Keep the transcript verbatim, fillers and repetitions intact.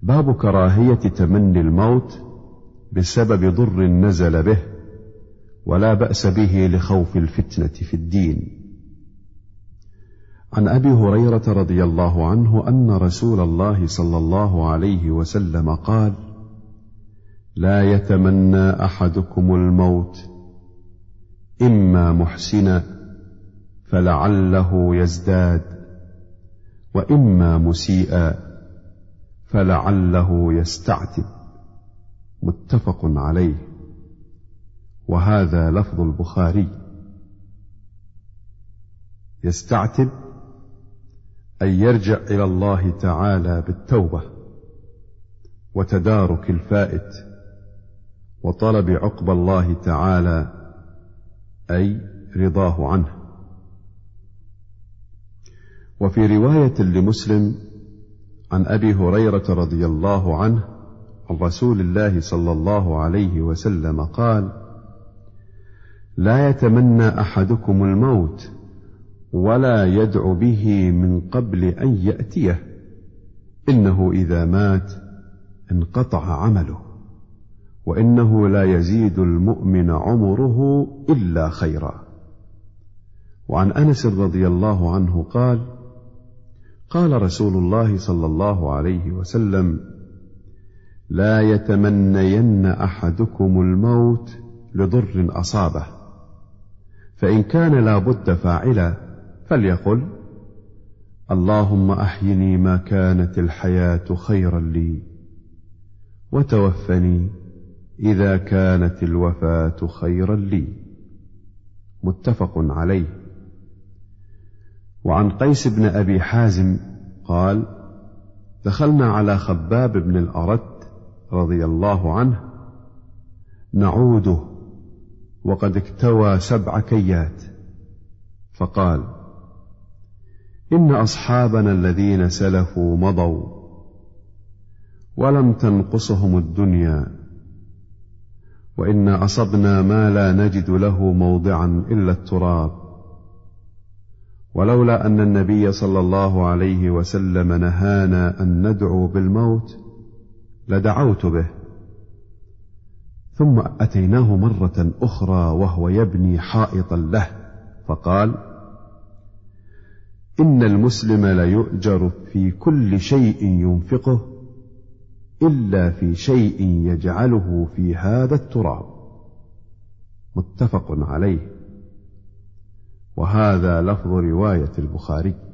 باب كراهية تمني الموت بسبب ضر نزل به ولا بأس به لخوف الفتنة في الدين. عن أبي هريرة رضي الله عنه أن رسول الله صلى الله عليه وسلم قال: لا يتمنى أحدكم الموت إما محسنا فلعله يزداد، وإما مسيئا فلعله يستعتب. متفق عليه، وهذا لفظ البخاري. يستعتب أي يرجع إلى الله تعالى بالتوبة وتدارك الفائت وطلب عقبى الله تعالى، أي رضاه عنه. وفي رواية لمسلم عن أبي هريرة رضي الله عنه عن رسول الله صلى الله عليه وسلم قال: لا يتمنى أحدكم الموت ولا يدع به من قبل أن يأتيه، إنه إذا مات انقطع عمله، وإنه لا يزيد المؤمن عمره إلا خيرا. وعن أنس رضي الله عنه قال: قال رسول الله صلى الله عليه وسلم: لا يتمنين أحدكم الموت لضر أصابه، فإن كان لا بد فاعلا فليقل: اللهم أحيني ما كانت الحياة خيرا لي، وتوفني إذا كانت الوفاة خيرا لي. متفق عليه. وعن قيس بن أبي حازم قال: دخلنا على خباب بن الأرت رضي الله عنه نعوده وقد اكتوى سبع كيات، فقال: إن أصحابنا الذين سلفوا مضوا ولم تنقصهم الدنيا، وإنا أصبنا ما لا نجد له موضعا إلا التراب، ولولا أن النبي صلى الله عليه وسلم نهانا أن ندعو بالموت لدعوت به. ثم أتيناه مرة أخرى وهو يبني حائطا له، فقال: إن المسلم ليؤجر في كل شيء ينفقه إلا في شيء يجعله في هذا التراب. متفق عليه، وهذا لفظ رواية البخاري.